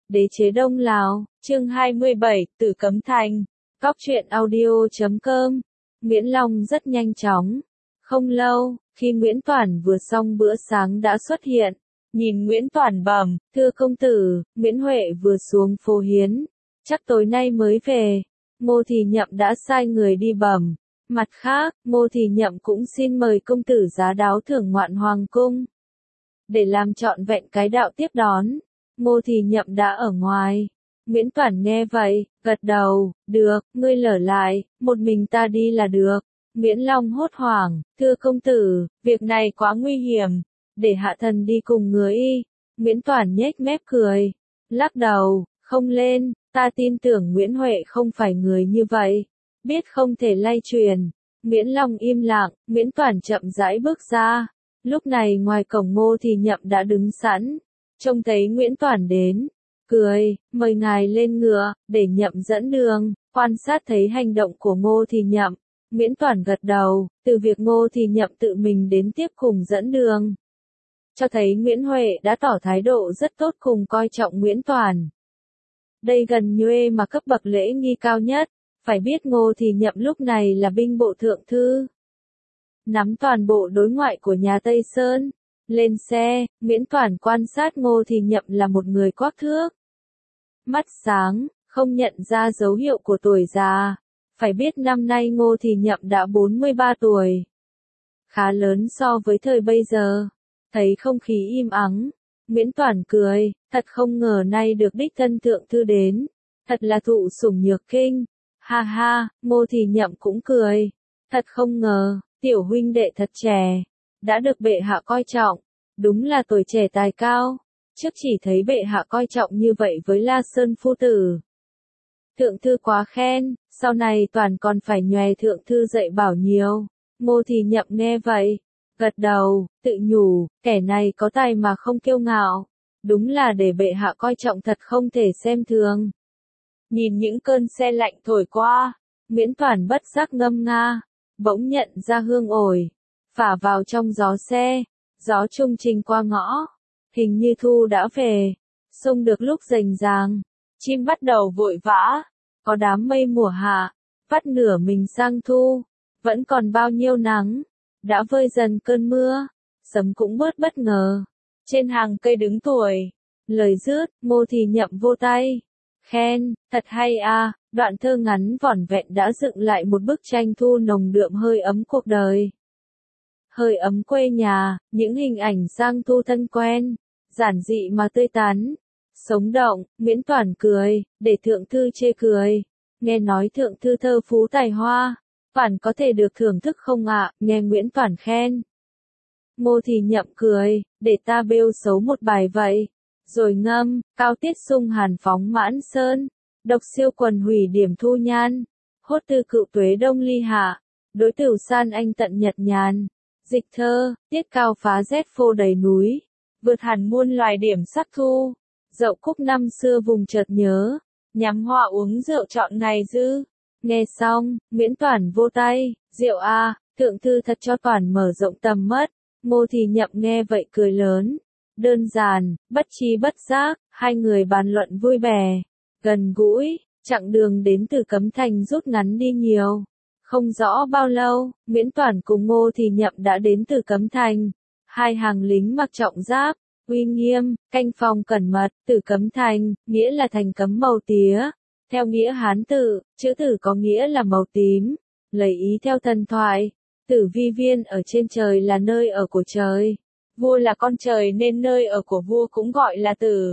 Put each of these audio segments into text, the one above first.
Đế chế Đông Lào, chương 27, Tử Cấm Thành, Cóc truyện audio.com. Nguyễn Long rất nhanh chóng. Không lâu, khi Nguyễn Toản vừa xong bữa sáng đã xuất hiện. Nhìn Nguyễn Toản bẩm, thưa công tử, Nguyễn Huệ vừa xuống phố Hiến. Chắc tối nay mới về. Ngô Thì Nhậm đã sai người đi bẩm. Mặt khác, Ngô Thì Nhậm cũng xin mời công tử giá đáo thưởng ngoạn hoàng cung. Để làm trọn vẹn cái đạo tiếp đón. Ngô Thì Nhậm đã ở ngoài. Nguyễn Toản nghe vậy, gật đầu, được, ngươi lở lại, một mình ta đi là được. Nguyễn Long hốt hoảng, thưa công tử, việc này quá nguy hiểm, để hạ thần đi cùng người y. Nguyễn Toản nhếch mép cười, lắc đầu, không lên, ta tin tưởng Nguyễn Huệ không phải người như vậy, biết không thể lay truyền. Nguyễn Long im lặng, Nguyễn Toản chậm rãi bước ra. Lúc này ngoài cổng Ngô Thì Nhậm đã đứng sẵn, trông thấy Nguyễn Toản đến, cười, mời ngài lên ngựa, để Nhậm dẫn đường. Quan sát thấy hành động của Ngô Thì Nhậm, Nguyễn Toản gật đầu, từ việc Ngô Thì Nhậm tự mình đến tiếp cùng dẫn đường, cho thấy Nguyễn Huệ đã tỏ thái độ rất tốt cùng coi trọng Nguyễn Toản. Đây gần nhuê mà cấp bậc lễ nghi cao nhất, phải biết Ngô Thì Nhậm lúc này là binh bộ thượng thư, nắm toàn bộ đối ngoại của nhà Tây Sơn. Lên xe, Nguyễn Toản quan sát Ngô Thì Nhậm là một người quắc thước, mắt sáng, không nhận ra dấu hiệu của tuổi già. Phải biết năm nay Ngô Thì Nhậm đã 43 tuổi, khá lớn so với thời bây giờ. Thấy không khí im ắng, Nguyễn Toản cười, thật không ngờ nay được đích thân thượng thư đến, thật là thụ sủng nhược kinh. Ha ha, Ngô Thì Nhậm cũng cười, thật không ngờ, tiểu huynh đệ thật trẻ, đã được bệ hạ coi trọng, đúng là tuổi trẻ tài cao, trước chỉ thấy bệ hạ coi trọng như vậy với La Sơn phu tử. Thượng thư quá khen, sau này Toản còn phải nhòe thượng thư dạy bảo nhiều. Ngô Thì Nhậm nghe vậy, gật đầu, tự nhủ, kẻ này có tài mà không kiêu ngạo, đúng là để bệ hạ coi trọng thật không thể xem thường. Nhìn những cơn se lạnh thổi qua, Nguyễn Toản bất giác ngâm nga, bỗng nhận ra hương ổi, phả vào trong gió xe, gió trung trình qua ngõ, hình như thu đã về, sông được lúc rành ràng, chim bắt đầu vội vã, có đám mây mùa hạ, vắt nửa mình sang thu, vẫn còn bao nhiêu nắng, đã vơi dần cơn mưa, sấm cũng bớt bất ngờ, trên hàng cây đứng tuổi, lời dứt, Ngô Thì Nhậm vô tay, khen, thật hay à, đoạn thơ ngắn vỏn vẹn đã dựng lại một bức tranh thu nồng đượm hơi ấm cuộc đời. Hơi ấm quê nhà, những hình ảnh giang thu thân quen, giản dị mà tươi tắn, sống động. Nguyễn Toản cười, để thượng thư chê cười, nghe nói thượng thư thơ phú tài hoa, Toản có thể được thưởng thức không ạ? Nghe Nguyễn Toản khen, Ngô Thì Nhậm cười, để ta bêu xấu một bài vậy, rồi ngâm, cao tiết sung hàn phóng mãn sơn, độc siêu quần hủy điểm thu nhan, hốt tư cựu tuế đông ly hạ, đối tửu san anh tận nhật nhàn. Dịch thơ, tiết cao phá rét phô đầy núi, vượt hẳn muôn loài điểm sắc thu, dậu cúc năm xưa vùng chợt nhớ, nhắm hoa uống rượu trọn ngày dư. Nghe xong, Nguyễn Toản vô tay, rượu a, thượng thư thật cho Toản mở rộng tầm mắt. Ngô Thì Nhậm nghe vậy cười lớn, đơn giản, bất tri bất giác, hai người bàn luận vui vẻ, gần gũi, chặng đường đến Tử Cấm Thành rút ngắn đi nhiều. Không rõ bao lâu, Nguyễn Toản cùng Ngô Thì Nhậm đã đến Tử Cấm Thành. Hai hàng lính mặc trọng giáp, uy nghiêm, canh phòng cẩn mật. Tử Cấm Thành, nghĩa là thành cấm màu tía. Theo nghĩa Hán tự, chữ tử có nghĩa là màu tím. Lấy ý theo thần thoại, Tử Vi Viên ở trên trời là nơi ở của trời. Vua là con trời nên nơi ở của vua cũng gọi là Tử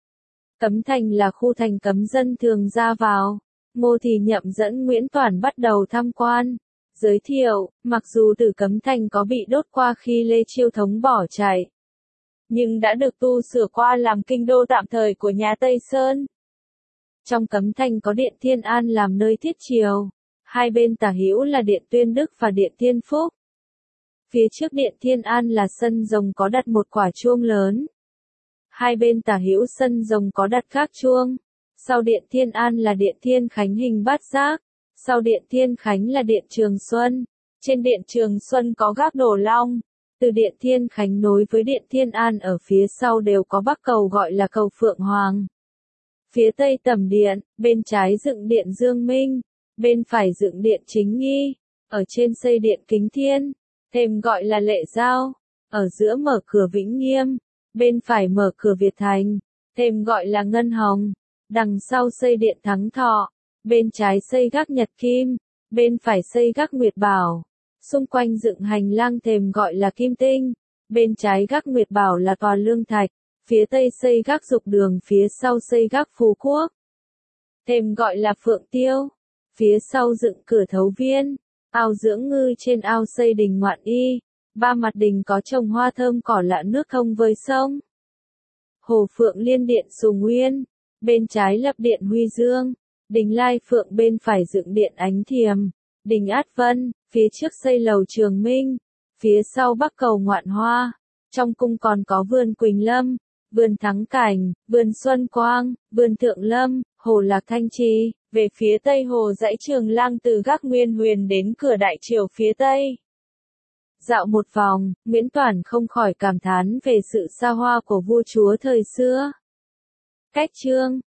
Cấm Thành là khu thành cấm dân thường ra vào. Ngô Thì Nhậm dẫn Nguyễn Toản bắt đầu tham quan, giới thiệu, mặc dù Tử Cấm Thành có bị đốt qua khi Lê Chiêu Thống bỏ chạy, nhưng đã được tu sửa qua làm kinh đô tạm thời của nhà Tây Sơn. Trong Cấm Thành có Điện Thiên An làm nơi thiết triều, hai bên tả hữu là Điện Tuyên Đức và Điện Thiên Phúc. Phía trước Điện Thiên An là sân rồng có đặt một quả chuông lớn. Hai bên tả hữu sân rồng có đặt các chuông. Sau Điện Thiên An là Điện Thiên Khánh hình bát giác, sau Điện Thiên Khánh là Điện Trường Xuân. Trên Điện Trường Xuân có gác Đồ Long. Từ Điện Thiên Khánh nối với Điện Thiên An ở phía sau đều có bắc cầu gọi là cầu Phượng Hoàng. phía tây tầm điện, bên trái dựng điện Dương Minh, bên phải dựng điện Chính Nghi, ở trên xây điện Kính Thiên, thêm gọi là Lệ Giao, ở giữa mở cửa Vĩnh Nghiêm, bên phải mở cửa Việt Thành, thêm gọi là Ngân Hồng, đằng sau xây điện Thắng Thọ, bên trái xây gác Nhật Kim, bên phải xây gác Nguyệt Bảo, xung quanh dựng hành lang thềm gọi là Kim Tinh, bên trái gác Nguyệt Bảo là tòa Lương Thạch, phía tây xây gác Dục Đường, phía sau xây gác Phú Quốc, thềm gọi là Phượng Tiêu, phía sau dựng cửa Thấu Viên, ao dưỡng ngư, trên ao xây đình Ngoạn Y, ba mặt đình có trồng hoa thơm cỏ lạ, nước thông với sông. Hồ Phượng Liên điện Sùng Nguyên, bên trái lập điện Huy Dương, đình Lai Phượng, bên phải dựng điện Ánh Thiềm, đình Át Vân, phía trước xây lầu Trường Minh, phía sau bắc cầu Ngoạn Hoa, trong cung còn có vườn Quỳnh Lâm, vườn Thắng Cảnh, vườn Xuân Quang, vườn Thượng Lâm, hồ Lạc Thanh Trì, về phía tây hồ dãy Trường Lang từ gác Nguyên Huyền đến cửa Đại Triều phía tây. Dạo một vòng, Nguyễn Toản không khỏi cảm thán về sự xa hoa của vua chúa thời xưa. Cách chương